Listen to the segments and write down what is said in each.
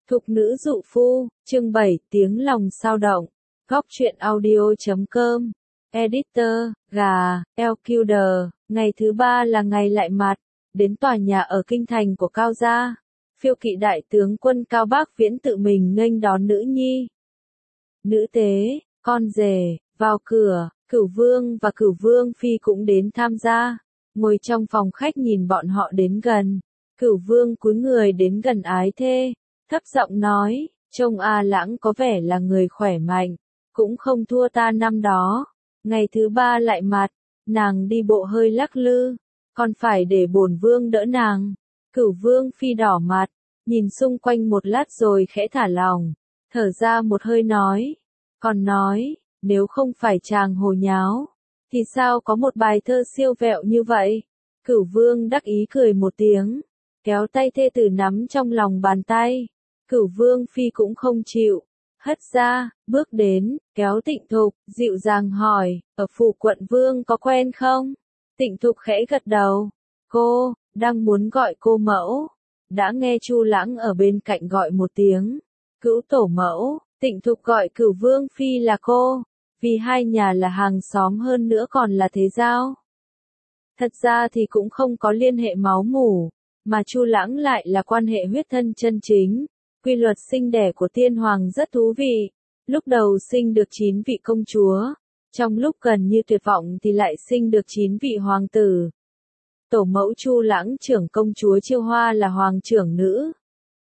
Thục nữ dụ phu, chương 7, tiếng lòng sao động. Góc truyện audio.com. Editor, gà, LQD. Ngày thứ 3 là ngày lại mặt. Đến tòa nhà ở kinh thành của Cao gia. Phiêu kỵ đại tướng quân Cao Bác Viễn tự mình nghênh đón nữ nhi. Nữ tế, con rể, vào cửa. Cửu vương và Cửu vương phi cũng đến tham gia. Ngồi trong phòng khách nhìn bọn họ đến gần. Cửu vương cúi người đến gần ái thê. Thấp giọng nói, trông A Lãng có vẻ là người khỏe mạnh, cũng không thua ta năm đó. Ngày thứ 3 lại mặt, nàng đi bộ hơi lắc lư, còn phải để bổn vương đỡ nàng. Cửu vương phi đỏ mặt, nhìn xung quanh một lát rồi khẽ thả lòng, thở ra một hơi nói, còn nói, nếu không phải chàng hồ nháo, thì sao có một bài thơ siêu vẹo như vậy. Cửu vương đắc ý cười một tiếng, kéo tay thê tử nắm trong lòng bàn tay. Cửu vương phi cũng không chịu, hất ra, bước đến, kéo Tịnh Thục, dịu dàng hỏi, ở phủ quận vương có quen không? Tịnh Thục khẽ gật đầu, cô, đang muốn gọi cô mẫu, đã nghe Chu Lãng ở bên cạnh gọi một tiếng, Cửu tổ mẫu. Tịnh Thục gọi Cửu vương phi là cô, vì hai nhà là hàng xóm hơn nữa còn là thế giao. Thật ra thì cũng không có liên hệ máu mủ, mà Chu Lãng lại là quan hệ huyết thân chân chính. Quy luật sinh đẻ của tiên hoàng rất thú vị. Lúc đầu sinh được 9 vị công chúa, trong lúc gần như tuyệt vọng thì lại sinh được 9 vị hoàng tử. Tổ mẫu Chu Lãng trưởng công chúa Chiêu Hoa là hoàng trưởng nữ,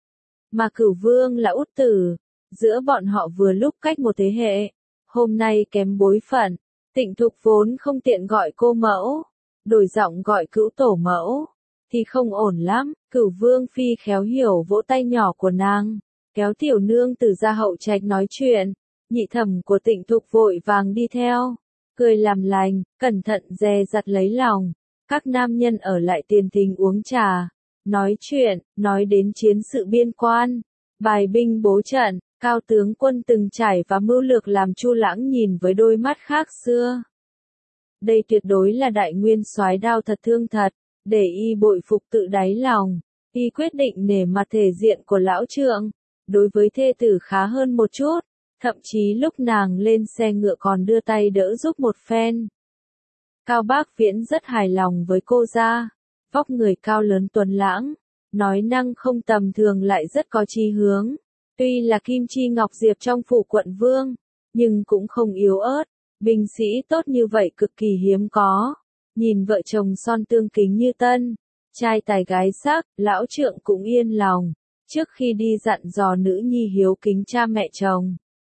mà Cửu vương là út tử, giữa bọn họ vừa lúc cách một thế hệ. Hôm nay kém bối phận, Tịnh Thục vốn không tiện gọi cô mẫu, đổi giọng gọi Cửu tổ mẫu thì không ổn lắm. Cửu vương phi khéo hiểu vỗ tay nhỏ của nàng, kéo tiểu nương tử ra hậu trạch nói chuyện. Nhị thẩm của Tịnh Thục vội vàng đi theo, cười làm lành, cẩn thận dè dặt lấy lòng. Các nam nhân ở lại tiền thính uống trà, nói chuyện, nói đến chiến sự biên quan, bài binh bố trận, Cao tướng quân từng trải và mưu lược làm Chu Lãng nhìn với đôi mắt khác xưa. Đây tuyệt đối là đại nguyên soái đao thật thương thật. Để y bội phục tự đáy lòng, y quyết định nể mặt thể diện của lão trượng, đối với thê tử khá hơn một chút, thậm chí lúc nàng lên xe ngựa còn đưa tay đỡ giúp một phen. Cao Bác Viễn rất hài lòng với cô gia, vóc người cao lớn tuấn lãng, nói năng không tầm thường lại rất có chí hướng, tuy là kim chi ngọc diệp trong phủ quận vương, nhưng cũng không yếu ớt, binh sĩ tốt như vậy cực kỳ hiếm có. Nhìn vợ chồng son tương kính như tân, trai tài gái sắc, lão trượng cũng yên lòng, trước khi đi dặn dò nữ nhi hiếu kính cha mẹ chồng.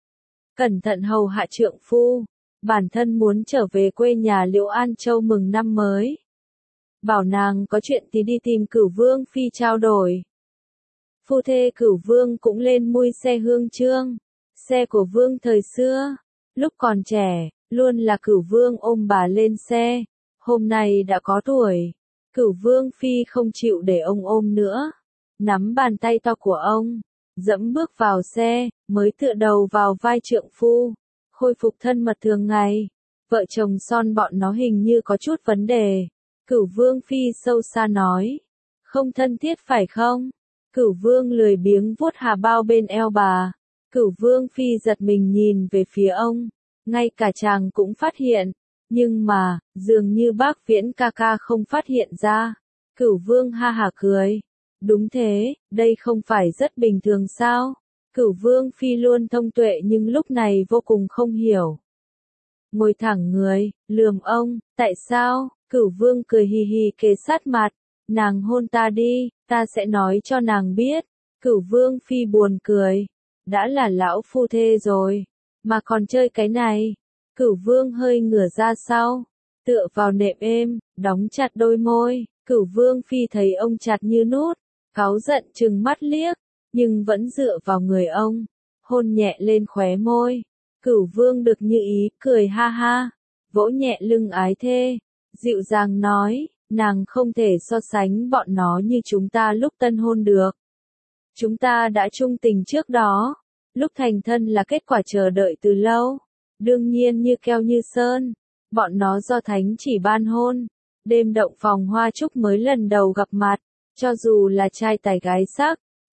Cẩn thận hầu hạ trượng phu, bản thân muốn trở về quê nhà Liễu An Châu mừng năm mới. Bảo nàng có chuyện thì đi tìm Cửu vương phi trao đổi. Phu thê Cửu vương cũng lên mui xe hương trương, xe của vương thời xưa, lúc còn trẻ, luôn là Cửu vương ôm bà lên xe. Hôm nay đã có tuổi, Cửu vương phi không chịu để ông ôm nữa, nắm bàn tay to của ông, dẫm bước vào xe, mới tựa đầu vào vai trượng phu, khôi phục thân mật thường ngày. Vợ chồng son bọn nó hình như có chút vấn đề. Cửu vương phi sâu xa nói, không thân thiết phải không? Cửu vương lười biếng vuốt hà bao bên eo bà. Cửu vương phi giật mình nhìn về phía ông, ngay cả chàng cũng phát hiện. Nhưng mà, dường như Bác Viễn ca ca không phát hiện ra. Cửu vương ha hả cười. Đúng thế, đây không phải rất bình thường sao? Cửu vương phi luôn thông tuệ nhưng lúc này vô cùng không hiểu. Ngồi thẳng người, lườm ông, tại sao? Cửu vương cười hì hì kề sát mặt. Nàng hôn ta đi, ta sẽ nói cho nàng biết. Cửu vương phi buồn cười. Đã là lão phu thê rồi, mà còn chơi cái này. Cửu vương hơi ngửa ra sau, tựa vào nệm êm, đóng chặt đôi môi. Cửu vương phi thấy ông chặt như nút, cáu giận trừng mắt liếc, nhưng vẫn dựa vào người ông, hôn nhẹ lên khóe môi. Cửu vương được như ý, cười ha ha, vỗ nhẹ lưng ái thê, dịu dàng nói, nàng không thể so sánh bọn nó như chúng ta lúc tân hôn được. Chúng ta đã chung tình trước đó, lúc thành thân là kết quả chờ đợi từ lâu. Đương nhiên như keo như sơn, bọn nó do thánh chỉ ban hôn, đêm động phòng hoa chúc mới lần đầu gặp mặt, cho dù là trai tài gái sắc,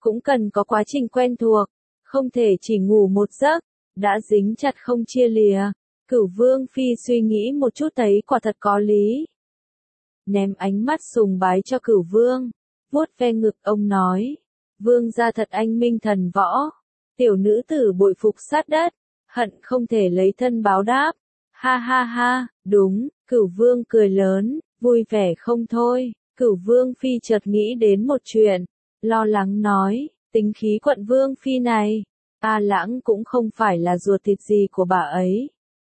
cũng cần có quá trình quen thuộc, không thể chỉ ngủ một giấc, đã dính chặt không chia lìa. Cửu Vương Phi suy nghĩ một chút thấy quả thật có lý. Ném ánh mắt sùng bái cho Cửu Vương, vuốt ve ngực ông nói, Vương gia thật anh minh thần võ, tiểu nữ tử bội phục sát đất, hận không thể lấy thân báo đáp. Ha ha ha, đúng, Cửu Vương cười lớn, vui vẻ không thôi. Cửu Vương Phi chợt nghĩ đến một chuyện, lo lắng nói, tính khí quận Vương Phi này, A Lãng cũng không phải là ruột thịt gì của bà ấy.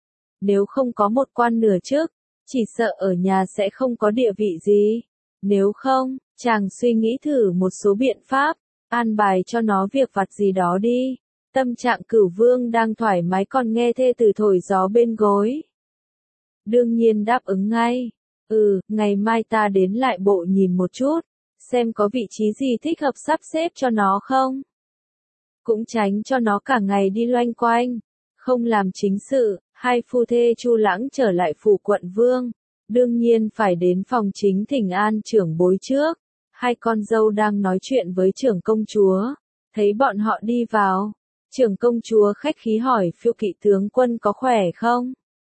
Nếu không có một quan nửa chức, chỉ sợ ở nhà sẽ không có địa vị gì. Nếu không, chàng suy nghĩ thử một số biện pháp, an bài cho nó việc vặt gì đó đi. Tâm trạng Cửu Vương đang thoải mái còn nghe thê tử thổi gió bên gối. Đương nhiên đáp ứng ngay. Ngày mai ta đến lại bộ nhìn một chút, xem có vị trí gì thích hợp sắp xếp cho nó không. Cũng tránh cho nó cả ngày đi loanh quanh, không làm chính sự. Hai phu thê Chu Lãng trở lại phủ quận Vương, đương nhiên phải đến phòng chính thỉnh an trưởng bối trước. Hai con dâu đang nói chuyện với trưởng công chúa, thấy bọn họ đi vào, trưởng công chúa khách khí hỏi Phiêu Kỵ tướng quân có khỏe không?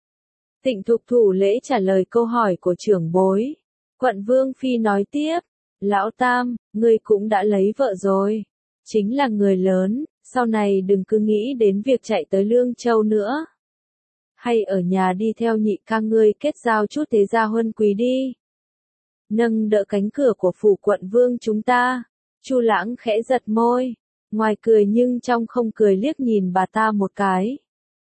Tịnh Thục thủ lễ trả lời câu hỏi của trưởng bối. Quận Vương Phi nói tiếp, Lão Tam, ngươi cũng đã lấy vợ rồi, chính là người lớn, sau này đừng cứ nghĩ đến việc chạy tới Lương Châu nữa. Hay ở nhà đi theo nhị ca ngươi kết giao chút thế gia huân quý đi. Nâng đỡ cánh cửa của phủ quận Vương chúng ta, Chu Lãng khẽ giật môi, ngoài cười nhưng trong không cười liếc nhìn bà ta một cái.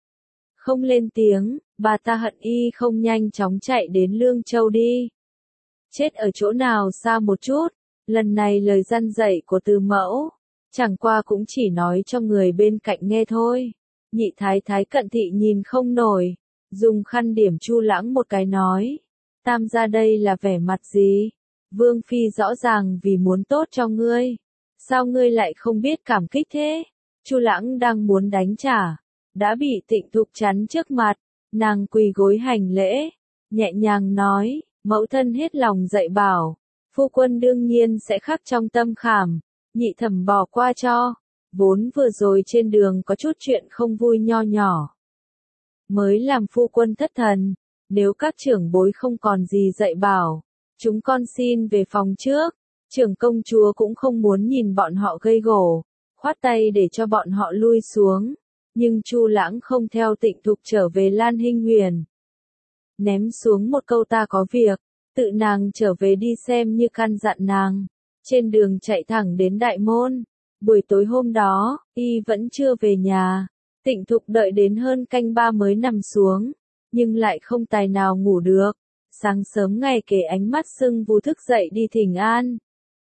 Không lên tiếng, bà ta hận y không nhanh chóng chạy đến Lương Châu đi. Chết ở chỗ nào xa một chút, lần này lời răn dạy của Từ Mẫu, chẳng qua cũng chỉ nói cho người bên cạnh nghe thôi. Nhị thái thái Cận Thị nhìn không nổi, dùng khăn điểm Chu Lãng một cái nói, Tam gia đây là vẻ mặt gì? Vương Phi rõ ràng vì muốn tốt cho ngươi, sao ngươi lại không biết cảm kích thế? Chu Lãng đang muốn đánh trả, đã bị Tịnh Thục chắn trước mặt, nàng quỳ gối hành lễ, nhẹ nhàng nói, mẫu thân hết lòng dạy bảo, phu quân đương nhiên sẽ khắc trong tâm khảm, nhị thẩm bỏ qua cho. Vốn vừa rồi trên đường có chút chuyện không vui nho nhỏ, mới làm phu quân thất thần, nếu các trưởng bối không còn gì dạy bảo, chúng con xin về phòng trước. Trưởng công chúa cũng không muốn nhìn bọn họ gây gổ, khoát tay để cho bọn họ lui xuống, nhưng Chu Lãng không theo Tịnh Thục trở về Lan Hinh Huyền. Ném xuống một câu ta có việc, tự nàng trở về đi xem như căn dặn nàng, trên đường chạy thẳng đến đại môn. Buổi tối hôm đó, y vẫn chưa về nhà, Tịnh Thục đợi đến hơn canh ba mới nằm xuống, nhưng lại không tài nào ngủ được. Sáng sớm ngày kể ánh mắt sưng vù thức dậy đi thỉnh an.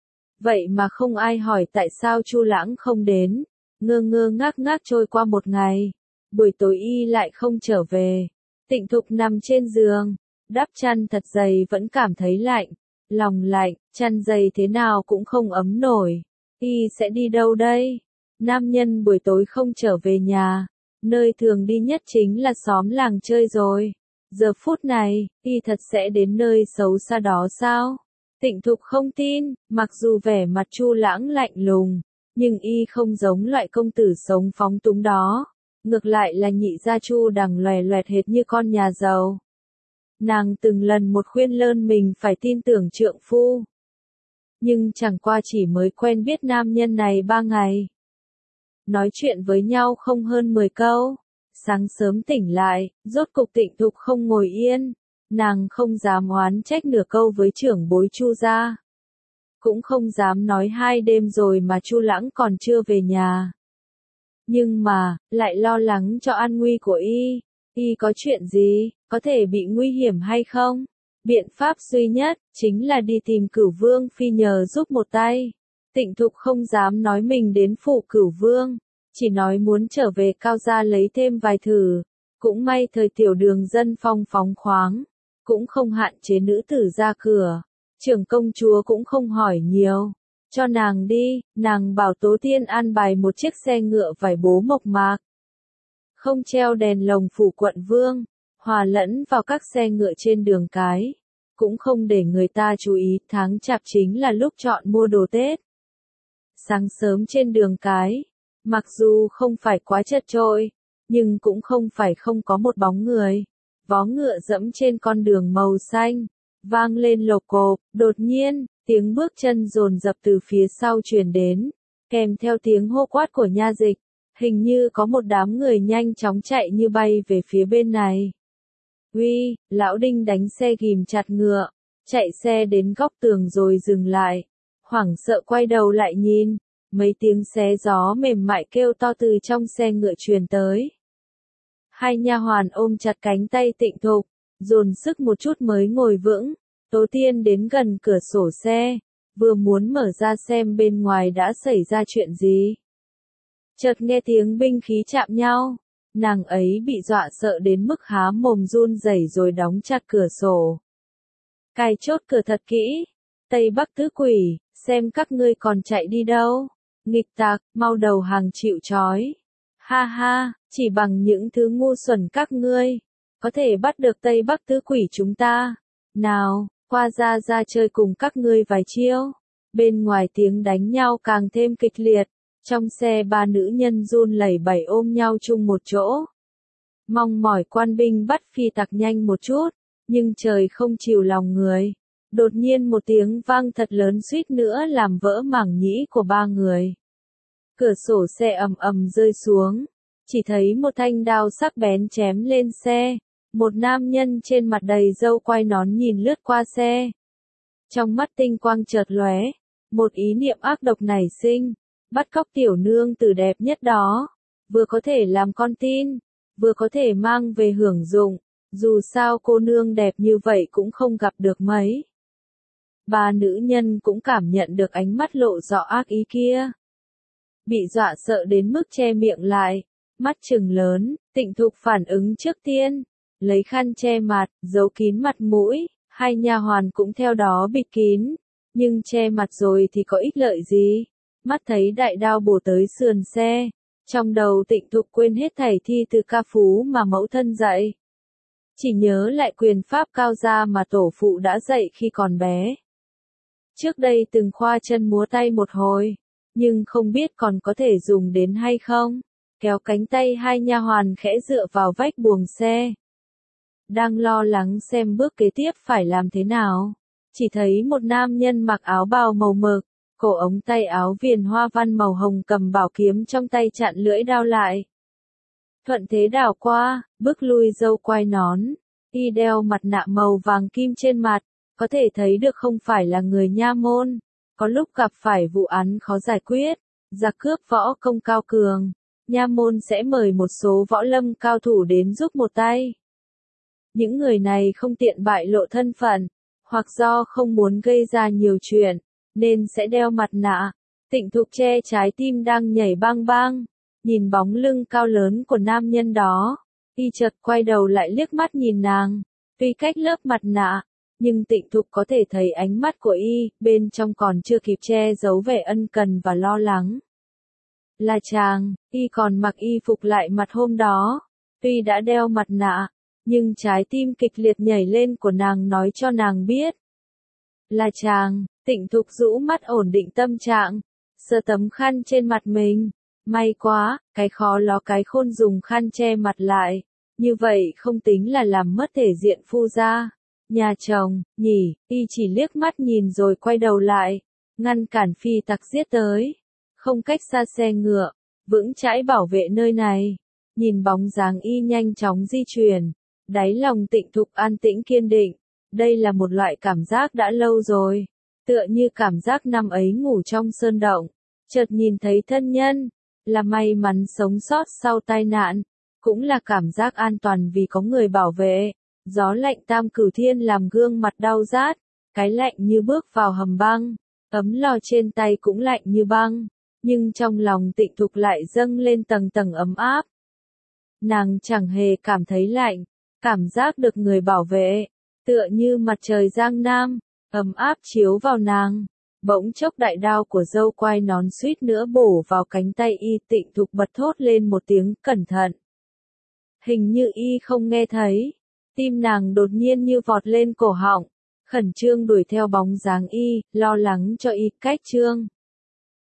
Vậy mà không ai hỏi tại sao Chu Lãng không đến, ngơ ngơ ngác ngác trôi qua một ngày. Buổi tối y lại không trở về. Tịnh Thục nằm trên giường, đắp chăn thật dày vẫn cảm thấy lạnh, lòng lạnh, chăn dày thế nào cũng không ấm nổi. Y sẽ đi đâu đây? Nam nhân buổi tối không trở về nhà, nơi thường đi nhất chính là xóm làng chơi rồi. Giờ phút này, y thật sẽ đến nơi xấu xa đó sao? Tịnh Thục không tin, mặc dù vẻ mặt Chu Lãng lạnh lùng, nhưng y không giống loại công tử sống phóng túng đó. Ngược lại là nhị gia Chu Đằng loè loẹt hệt như con nhà giàu. Nàng từng lần một khuyên lơn mình phải tin tưởng trượng phu. Nhưng chẳng qua chỉ mới quen biết nam nhân này 3 ngày. Nói chuyện với nhau không hơn 10 câu. Sáng sớm tỉnh lại, rốt cục Tịnh Thục không ngồi yên. Nàng không dám oán trách nửa câu với trưởng bối Chu gia. Cũng không dám nói 2 đêm rồi mà Chu Lãng còn chưa về nhà. Nhưng mà, lại lo lắng cho an nguy của y. Y có chuyện gì, có thể bị nguy hiểm hay không? Biện pháp duy nhất, chính là đi tìm Cửu Vương Phi nhờ giúp một tay. Tịnh Thục không dám nói mình đến phủ Cửu Vương, chỉ nói muốn trở về Cao gia lấy thêm vài thử. Cũng may thời tiểu đường dân phong phóng khoáng, cũng không hạn chế nữ tử ra cửa. Trưởng công chúa cũng không hỏi nhiều. Cho nàng đi, nàng bảo Tố Tiên an bài một chiếc xe ngựa vải bố mộc mạc. Không treo đèn lồng phủ quận Vương, hòa lẫn vào các xe ngựa trên đường cái. Cũng không để người ta chú ý, tháng chạp chính là lúc chọn mua đồ Tết. Sáng sớm trên đường cái, mặc dù không phải quá chật chội, nhưng cũng không phải không có một bóng người. Vó ngựa dẫm trên con đường màu xanh, vang lên lộc cộp, đột nhiên, tiếng bước chân dồn dập từ phía sau truyền đến, kèm theo tiếng hô quát của nha dịch, hình như có một đám người nhanh chóng chạy như bay về phía bên này. Uy, lão Đinh đánh xe ghim chặt ngựa, chạy xe đến góc tường rồi dừng lại, hoảng sợ quay đầu lại nhìn, mấy tiếng xé gió mềm mại kêu to từ trong xe ngựa truyền tới. Hai nha hoàn ôm chặt cánh tay Tịnh Thục, dồn sức một chút mới ngồi vững. Tố Tiên đến gần cửa sổ xe, vừa muốn mở ra xem bên ngoài đã xảy ra chuyện gì. Chợt nghe tiếng binh khí chạm nhau, nàng ấy bị dọa sợ đến mức há mồm run rẩy rồi đóng chặt cửa sổ. Cài chốt cửa thật kỹ, Tây Bắc tứ quỷ, xem các ngươi còn chạy đi đâu, nghịch tặc, mau đầu hàng chịu trói. Ha ha, chỉ bằng những thứ ngu xuẩn các ngươi, có thể bắt được Tây Bắc tứ quỷ chúng ta. Nào, qua ra chơi cùng các ngươi vài chiêu. Bên ngoài tiếng đánh nhau càng thêm kịch liệt, trong xe ba nữ nhân run lẩy bẩy ôm nhau chung một chỗ. Mong mỏi quan binh bắt phi tặc nhanh một chút, nhưng trời không chịu lòng người. Đột nhiên một tiếng vang thật lớn suýt nữa làm vỡ màng nhĩ của ba người. Cửa sổ xe ầm ầm rơi xuống, chỉ thấy một thanh đao sắc bén chém lên xe, một nam nhân trên mặt đầy râu quai nón nhìn lướt qua xe. Trong mắt tinh quang chợt lóe, một ý niệm ác độc nảy sinh, bắt cóc tiểu nương tử đẹp nhất đó, vừa có thể làm con tin, vừa có thể mang về hưởng dụng, dù sao cô nương đẹp như vậy cũng không gặp được mấy. Ba nữ nhân cũng cảm nhận được ánh mắt lộ rõ ác ý kia. Bị dọa sợ đến mức che miệng lại, mắt trừng lớn, Tịnh Thục phản ứng trước tiên, lấy khăn che mặt, giấu kín mặt mũi, hai nha hoàn cũng theo đó bịt kín, nhưng che mặt rồi thì có ích lợi gì, mắt thấy đại đao bổ tới sườn xe, trong đầu Tịnh Thục quên hết thảy thi từ ca phú mà mẫu thân dạy. Chỉ nhớ lại quyền pháp cao gia mà tổ phụ đã dạy khi còn bé. Trước đây từng khoa chân múa tay một hồi, nhưng không biết còn có thể dùng đến hay không. Kéo cánh tay hai nha hoàn khẽ dựa vào vách buồng xe. Đang lo lắng xem bước kế tiếp phải làm thế nào, chỉ thấy một nam nhân mặc áo bào màu mực, cổ ống tay áo viền hoa văn màu hồng cầm bảo kiếm trong tay chặn lưỡi đao lại. Thuận thế đảo qua, bước lui râu quai nón, y đeo mặt nạ màu vàng kim trên mặt, có thể thấy được không phải là người nha môn. Có lúc gặp phải vụ án khó giải quyết, giặc cướp võ công cao cường, nha môn sẽ mời một số võ lâm cao thủ đến giúp một tay. Những người này không tiện bại lộ thân phận, hoặc do không muốn gây ra nhiều chuyện, nên sẽ đeo mặt nạ. Tịnh Thục che trái tim đang nhảy bang bang, nhìn bóng lưng cao lớn của nam nhân đó, y chợt quay đầu lại liếc mắt nhìn nàng, tuy cách lớp mặt nạ, nhưng Tịnh Thục có thể thấy ánh mắt của y, bên trong còn chưa kịp che giấu vẻ ân cần và lo lắng. Là chàng, y còn mặc y phục lại mặt hôm đó, tuy đã đeo mặt nạ, nhưng trái tim kịch liệt nhảy lên của nàng nói cho nàng biết. Là chàng, Tịnh Thục rũ mắt ổn định tâm trạng, sờ tấm khăn trên mặt mình. May quá, cái khó ló cái khôn dùng khăn che mặt lại, như vậy không tính là làm mất thể diện phu gia. Nhà chồng, nhỉ, y chỉ liếc mắt nhìn rồi quay đầu lại, ngăn cản phi tặc giết tới. Không cách xa xe ngựa, vững chãi bảo vệ nơi này. Nhìn bóng dáng y nhanh chóng di chuyển, đáy lòng Tịnh Thục an tĩnh kiên định. Đây là một loại cảm giác đã lâu rồi, tựa như cảm giác năm ấy ngủ trong sơn động, chợt nhìn thấy thân nhân, là may mắn sống sót sau tai nạn, cũng là cảm giác an toàn vì có người bảo vệ. Gió lạnh Tam Cửu Thiên làm gương mặt đau rát, cái lạnh như bước vào hầm băng, ấm lò trên tay cũng lạnh như băng, nhưng trong lòng Tịnh Thục lại dâng lên tầng tầng ấm áp. Nàng chẳng hề cảm thấy lạnh, cảm giác được người bảo vệ, tựa như mặt trời giang nam, ấm áp chiếu vào nàng. Bỗng chốc đại đao của dâu quai nón suýt nữa bổ vào cánh tay y, Tịnh Thục bật thốt lên một tiếng cẩn thận. Hình như y không nghe thấy. Tim nàng đột nhiên như vọt lên cổ họng, khẩn trương đuổi theo bóng dáng y, lo lắng cho y cách trương.